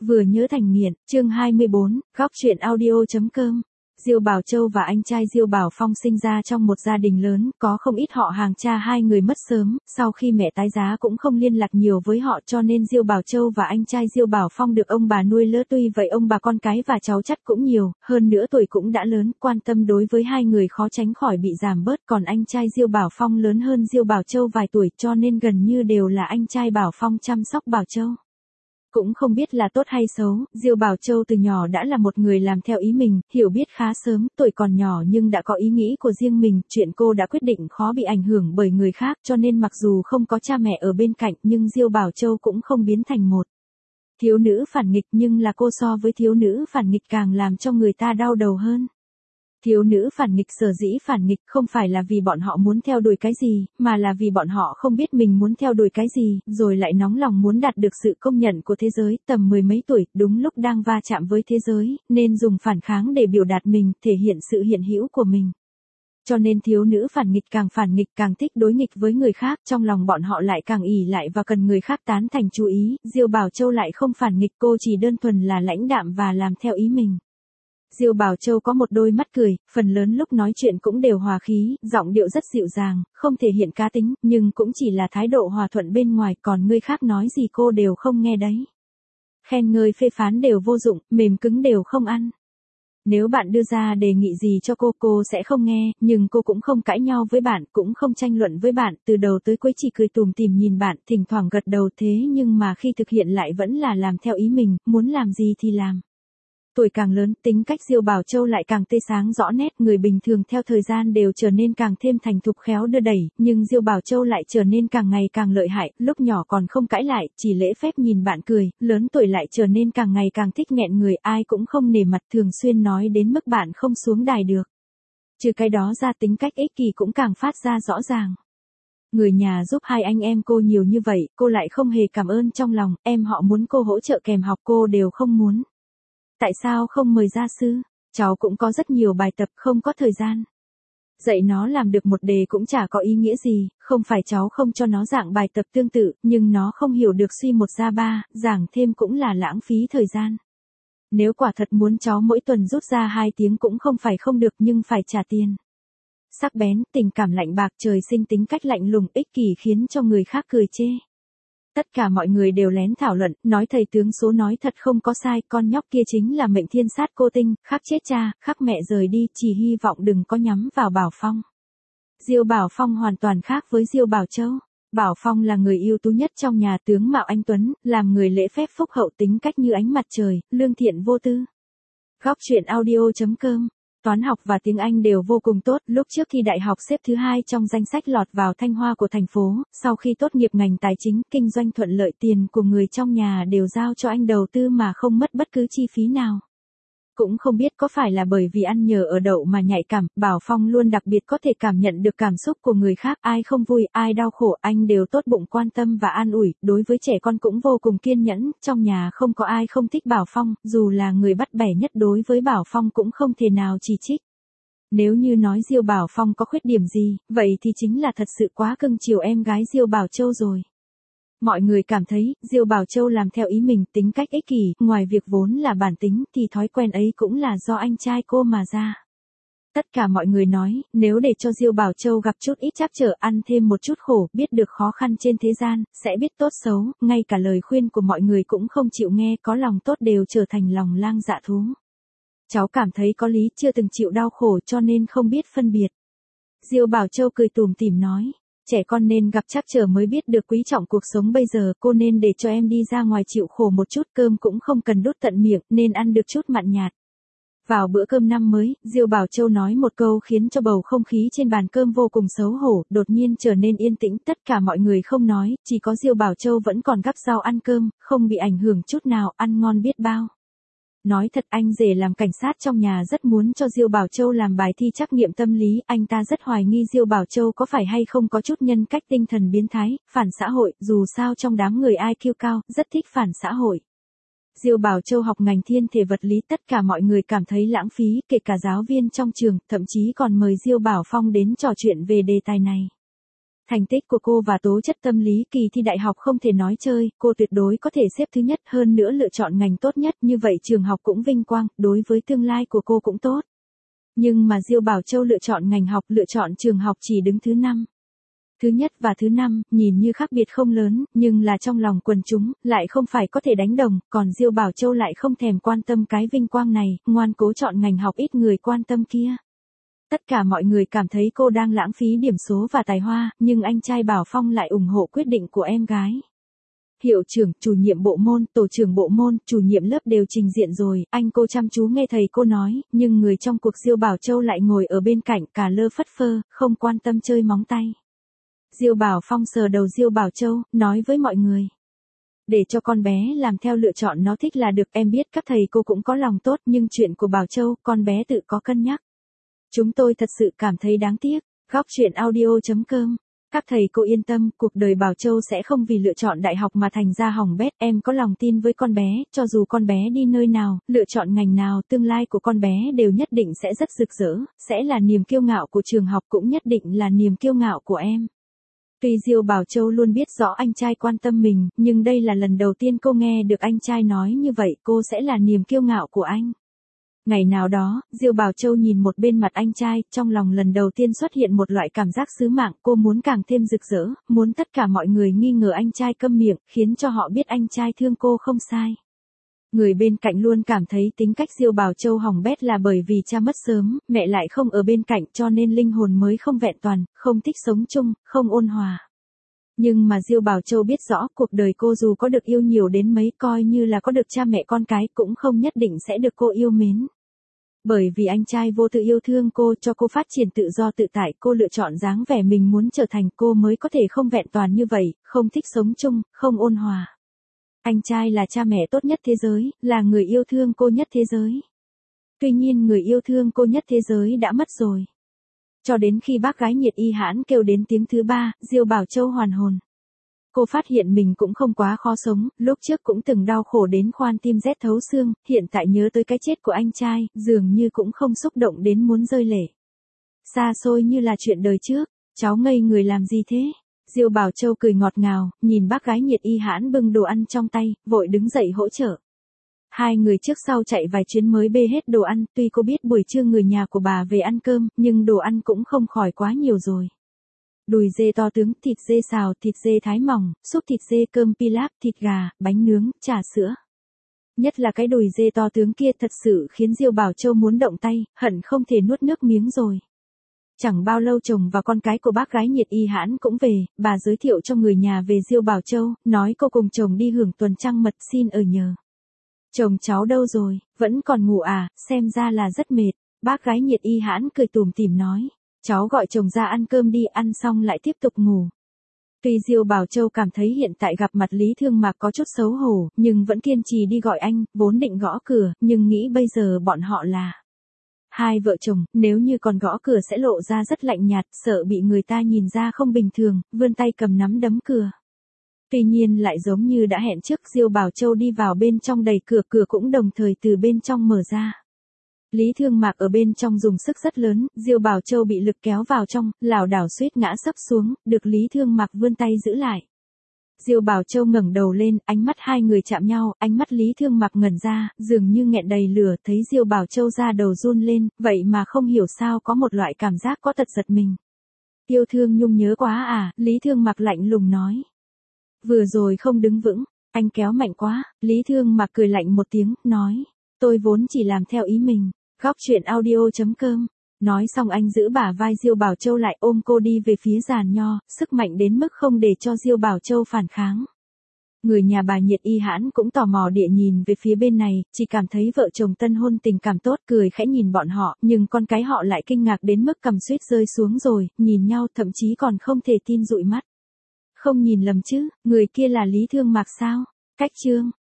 Vừa nhớ thành nghiện, chương 24, góc truyện audio.com. Diêu Bảo Châu và anh trai Diêu Bảo Phong sinh ra trong một gia đình lớn, có không ít họ hàng cha hai người mất sớm, sau khi mẹ tái giá cũng không liên lạc nhiều với họ cho nên Diêu Bảo Châu và anh trai Diêu Bảo Phong được ông bà nuôi lỡ tuy vậy ông bà con cái và cháu chắt cũng nhiều, hơn nữa tuổi cũng đã lớn, quan tâm đối với hai người khó tránh khỏi bị giảm bớt còn anh trai Diêu Bảo Phong lớn hơn Diêu Bảo Châu vài tuổi cho nên gần như đều là anh trai Bảo Phong chăm sóc Bảo Châu. Cũng không biết là tốt hay xấu, Diêu Bảo Châu từ nhỏ đã là một người làm theo ý mình, hiểu biết khá sớm, tuổi còn nhỏ nhưng đã có ý nghĩ của riêng mình, chuyện cô đã quyết định khó bị ảnh hưởng bởi người khác cho nên mặc dù không có cha mẹ ở bên cạnh nhưng Diêu Bảo Châu cũng không biến thành một thiếu nữ phản nghịch nhưng là cô so với thiếu nữ phản nghịch càng làm cho người ta đau đầu hơn. Thiếu nữ phản nghịch sở dĩ phản nghịch không phải là vì bọn họ muốn theo đuổi cái gì, mà là vì bọn họ không biết mình muốn theo đuổi cái gì, rồi lại nóng lòng muốn đạt được sự công nhận của thế giới, tầm mười mấy tuổi, đúng lúc đang va chạm với thế giới, nên dùng phản kháng để biểu đạt mình, thể hiện sự hiện hữu của mình. Cho nên thiếu nữ phản nghịch càng thích đối nghịch với người khác, trong lòng bọn họ lại càng ỷ lại và cần người khác tán thành chú ý, Diêu Bảo Châu lại không phản nghịch, cô chỉ đơn thuần là lãnh đạm và làm theo ý mình. Diêu Bảo Châu có một đôi mắt cười, phần lớn lúc nói chuyện cũng đều hòa khí, giọng điệu rất dịu dàng, không thể hiện cá tính, nhưng cũng chỉ là thái độ hòa thuận bên ngoài, còn người khác nói gì cô đều không nghe đấy. Khen ngợi phê phán đều vô dụng, mềm cứng đều không ăn. Nếu bạn đưa ra đề nghị gì cho cô sẽ không nghe, nhưng cô cũng không cãi nhau với bạn, cũng không tranh luận với bạn, từ đầu tới cuối chỉ cười tủm tỉm nhìn bạn, thỉnh thoảng gật đầu thế nhưng mà khi thực hiện lại vẫn là làm theo ý mình, muốn làm gì thì làm. Tuổi càng lớn, tính cách Diêu Bảo Châu lại càng tươi sáng rõ nét, người bình thường theo thời gian đều trở nên càng thêm thành thục khéo đưa đẩy, nhưng Diêu Bảo Châu lại trở nên càng ngày càng lợi hại, lúc nhỏ còn không cãi lại, chỉ lễ phép nhìn bạn cười, lớn tuổi lại trở nên càng ngày càng thích nghẹn người, ai cũng không nể mặt, thường xuyên nói đến mức bạn không xuống đài được. Trừ cái đó ra tính cách ích kỷ cũng càng phát ra rõ ràng. Người nhà giúp hai anh em cô nhiều như vậy, cô lại không hề cảm ơn trong lòng, em họ muốn cô hỗ trợ kèm học cô đều không muốn. Tại sao không mời gia sư? Cháu cũng có rất nhiều bài tập, không có thời gian. Dạy nó làm được một đề cũng chả có ý nghĩa gì, không phải cháu không cho nó dạng bài tập tương tự, nhưng nó không hiểu được suy một ra ba, giảng thêm cũng là lãng phí thời gian. Nếu quả thật muốn cháu mỗi tuần rút ra 2 tiếng cũng không phải không được nhưng phải trả tiền. Sắc bén, tình cảm lạnh bạc, trời sinh tính cách lạnh lùng, ích kỷ khiến cho người khác cười chê. Tất cả mọi người đều lén thảo luận, nói thầy tướng số nói thật không có sai, con nhóc kia chính là mệnh thiên sát cô tinh, khắc chết cha, khắc mẹ rời đi, chỉ hy vọng đừng có nhắm vào Bảo Phong. Diêu Bảo Phong hoàn toàn khác với Diêu Bảo Châu. Bảo Phong là người ưu tú nhất trong nhà, tướng mạo anh tuấn, làm người lễ phép phúc hậu, tính cách như ánh mặt trời, lương thiện vô tư. Góc truyện audio.com. Toán học và tiếng Anh đều vô cùng tốt, lúc trước thi đại học xếp thứ 2 trong danh sách lọt vào Thanh Hoa của thành phố, sau khi tốt nghiệp ngành tài chính, kinh doanh thuận lợi, tiền của người trong nhà đều giao cho anh đầu tư mà không mất bất cứ chi phí nào. Cũng không biết có phải là bởi vì ăn nhờ ở đậu mà nhạy cảm, Bảo Phong luôn đặc biệt có thể cảm nhận được cảm xúc của người khác, ai không vui, ai đau khổ, anh đều tốt bụng quan tâm và an ủi, đối với trẻ con cũng vô cùng kiên nhẫn, trong nhà không có ai không thích Bảo Phong, dù là người bắt bẻ nhất đối với Bảo Phong cũng không thể nào chỉ trích. Nếu như nói Diêu Bảo Phong có khuyết điểm gì, vậy thì chính là thật sự quá cưng chiều em gái Diêu Bảo Châu rồi. Mọi người cảm thấy, Diêu Bảo Châu làm theo ý mình, tính cách ích kỷ, ngoài việc vốn là bản tính, thì thói quen ấy cũng là do anh trai cô mà ra. Tất cả mọi người nói, nếu để cho Diêu Bảo Châu gặp chút ít trắc trở, ăn thêm một chút khổ, biết được khó khăn trên thế gian, sẽ biết tốt xấu, ngay cả lời khuyên của mọi người cũng không chịu nghe, có lòng tốt đều trở thành lòng lang dạ thú. Cháu cảm thấy có lý, chưa từng chịu đau khổ cho nên không biết phân biệt. Diêu Bảo Châu cười tủm tỉm nói. Trẻ con nên gặp trắc trở mới biết được quý trọng cuộc sống bây giờ, cô nên để cho em đi ra ngoài chịu khổ một chút, cơm cũng không cần đút tận miệng, nên ăn được chút mặn nhạt. Vào bữa cơm năm mới, Diêu Bảo Châu nói một câu khiến cho bầu không khí trên bàn cơm vô cùng xấu hổ, đột nhiên trở nên yên tĩnh, tất cả mọi người không nói, chỉ có Diêu Bảo Châu vẫn còn gắp rau ăn cơm, không bị ảnh hưởng chút nào, ăn ngon biết bao. Nói thật, anh rể làm cảnh sát trong nhà rất muốn cho Diêu Bảo Châu làm bài thi trắc nghiệm tâm lý, anh ta rất hoài nghi Diêu Bảo Châu có phải hay không có chút nhân cách tinh thần biến thái, phản xã hội, dù sao trong đám người IQ cao, rất thích phản xã hội. Diêu Bảo Châu học ngành thiên thể vật lý, tất cả mọi người cảm thấy lãng phí, kể cả giáo viên trong trường, thậm chí còn mời Diêu Bảo Phong đến trò chuyện về đề tài này. Thành tích của cô và tố chất tâm lý kỳ thi đại học không thể nói chơi, cô tuyệt đối có thể xếp thứ nhất, hơn nữa lựa chọn ngành tốt nhất, như vậy trường học cũng vinh quang, đối với tương lai của cô cũng tốt. Nhưng mà Diêu Bảo Châu lựa chọn ngành học, lựa chọn trường học chỉ đứng thứ 5. Thứ nhất và thứ 5, nhìn như khác biệt không lớn, nhưng là trong lòng quần chúng, lại không phải có thể đánh đồng, còn Diêu Bảo Châu lại không thèm quan tâm cái vinh quang này, ngoan cố chọn ngành học ít người quan tâm kia. Tất cả mọi người cảm thấy cô đang lãng phí điểm số và tài hoa, nhưng anh trai Bảo Phong lại ủng hộ quyết định của em gái. Hiệu trưởng, chủ nhiệm bộ môn, tổ trưởng bộ môn, chủ nhiệm lớp đều trình diện rồi, anh cô chăm chú nghe thầy cô nói, nhưng người trong cuộc Diêu Bảo Châu lại ngồi ở bên cạnh cả lơ phất phơ, không quan tâm chơi móng tay. Diêu Bảo Phong sờ đầu Diêu Bảo Châu, nói với mọi người. Để cho con bé làm theo lựa chọn nó thích là được, em biết các thầy cô cũng có lòng tốt, nhưng chuyện của Bảo Châu, con bé tự có cân nhắc. Chúng tôi thật sự cảm thấy đáng tiếc. Góc truyện audio.com. Các thầy cô yên tâm, cuộc đời Bảo Châu sẽ không vì lựa chọn đại học mà thành ra hỏng bét, em có lòng tin với con bé, cho dù con bé đi nơi nào, lựa chọn ngành nào, tương lai của con bé đều nhất định sẽ rất rực rỡ, sẽ là niềm kiêu ngạo của trường học, cũng nhất định là niềm kiêu ngạo của em. Tuy Diêu Bảo Châu luôn biết rõ anh trai quan tâm mình, nhưng đây là lần đầu tiên cô nghe được anh trai nói như vậy, cô sẽ là niềm kiêu ngạo của anh. Ngày nào đó, Diêu Bảo Châu nhìn một bên mặt anh trai, trong lòng lần đầu tiên xuất hiện một loại cảm giác sứ mạng, cô muốn càng thêm rực rỡ, muốn tất cả mọi người nghi ngờ anh trai câm miệng, khiến cho họ biết anh trai thương cô không sai. Người bên cạnh luôn cảm thấy tính cách Diêu Bảo Châu hỏng bét là bởi vì cha mất sớm, mẹ lại không ở bên cạnh cho nên linh hồn mới không vẹn toàn, không thích sống chung, không ôn hòa. Nhưng mà Diêu Bảo Châu biết rõ cuộc đời cô dù có được yêu nhiều đến mấy, coi như là có được cha mẹ con cái cũng không nhất định sẽ được cô yêu mến. Bởi vì anh trai vô tự yêu thương cô, cho cô phát triển tự do tự tại, cô lựa chọn dáng vẻ mình muốn trở thành, cô mới có thể không vẹn toàn như vậy, không thích sống chung, không ôn hòa. Anh trai là cha mẹ tốt nhất thế giới, là người yêu thương cô nhất thế giới. Tuy nhiên người yêu thương cô nhất thế giới đã mất rồi. Cho đến khi bác gái Nhiệt Y Hãn kêu đến tiếng thứ 3, Diêu Bảo Châu hoàn hồn. Cô phát hiện mình cũng không quá khó sống, lúc trước cũng từng đau khổ đến khoan tim rét thấu xương, hiện tại nhớ tới cái chết của anh trai, dường như cũng không xúc động đến muốn rơi lệ. Xa xôi như là chuyện đời trước, cháu ngây người làm gì thế? Diêu Bảo Châu cười ngọt ngào, nhìn bác gái Nhiệt Y Hãn bưng đồ ăn trong tay, vội đứng dậy hỗ trợ. Hai người trước sau chạy vài chuyến mới bê hết đồ ăn, tuy cô biết buổi trưa người nhà của bà về ăn cơm, nhưng đồ ăn cũng không khỏi quá nhiều rồi. Đùi dê to tướng, thịt dê xào, thịt dê thái mỏng, súp thịt dê, cơm pilaf, thịt gà, bánh nướng, trà sữa. Nhất là cái đùi dê to tướng kia thật sự khiến Diêu Bảo Châu muốn động tay, hận không thể nuốt nước miếng rồi. Chẳng bao lâu chồng và con cái của bác gái Nhiệt Y Hãn cũng về, bà giới thiệu cho người nhà về Diêu Bảo Châu, nói cô cùng chồng đi hưởng tuần trăng mật, xin ở nhờ. Chồng cháu đâu rồi, vẫn còn ngủ à, xem ra là rất mệt. Bác gái Nhiệt Y Hãn cười tủm tỉm nói, cháu gọi chồng ra ăn cơm đi, ăn xong lại tiếp tục ngủ. Tuy Diêu Bảo Châu cảm thấy hiện tại gặp mặt Lý Thương Mạc có chút xấu hổ, nhưng vẫn kiên trì đi gọi anh, vốn định gõ cửa, nhưng nghĩ bây giờ bọn họ là hai vợ chồng, nếu như còn gõ cửa sẽ lộ ra rất lạnh nhạt, sợ bị người ta nhìn ra không bình thường, vươn tay cầm nắm đấm cửa. Tuy nhiên lại giống như đã hẹn trước, Diêu Bảo Châu đi vào bên trong đẩy cửa, cửa cũng đồng thời từ bên trong mở ra. Lý Thương Mạc ở bên trong dùng sức rất lớn, Diêu Bảo Châu bị lực kéo vào trong, lảo đảo suýt ngã sấp xuống, được Lý Thương Mạc vươn tay giữ lại. Diêu Bảo Châu ngẩng đầu lên, ánh mắt hai người chạm nhau, ánh mắt Lý Thương Mạc ngẩn ra, dường như nghẹn đầy lửa, thấy Diêu Bảo Châu ra đầu run lên, vậy mà không hiểu sao có một loại cảm giác có tật giật mình. Yêu thương nhung nhớ quá à, Lý Thương Mạc lạnh lùng nói. Vừa rồi không đứng vững, anh kéo mạnh quá, Lý Thương Mạc cười lạnh một tiếng, nói, tôi vốn chỉ làm theo ý mình. Góc truyện audio.com. Nói xong anh giữ bả vai Diêu Bảo Châu lại, ôm cô đi về phía giàn nho, sức mạnh đến mức không để cho Diêu Bảo Châu phản kháng. Người nhà bà Nhiệt Y Hãn cũng tò mò địa nhìn về phía bên này, chỉ cảm thấy vợ chồng tân hôn tình cảm tốt, cười khẽ nhìn bọn họ, nhưng con cái họ lại kinh ngạc đến mức cầm suýt rơi xuống rồi, nhìn nhau thậm chí còn không thể tin dụi mắt. Không nhìn lầm chứ, người kia là Lý Thương Mạc sao? Cách chương.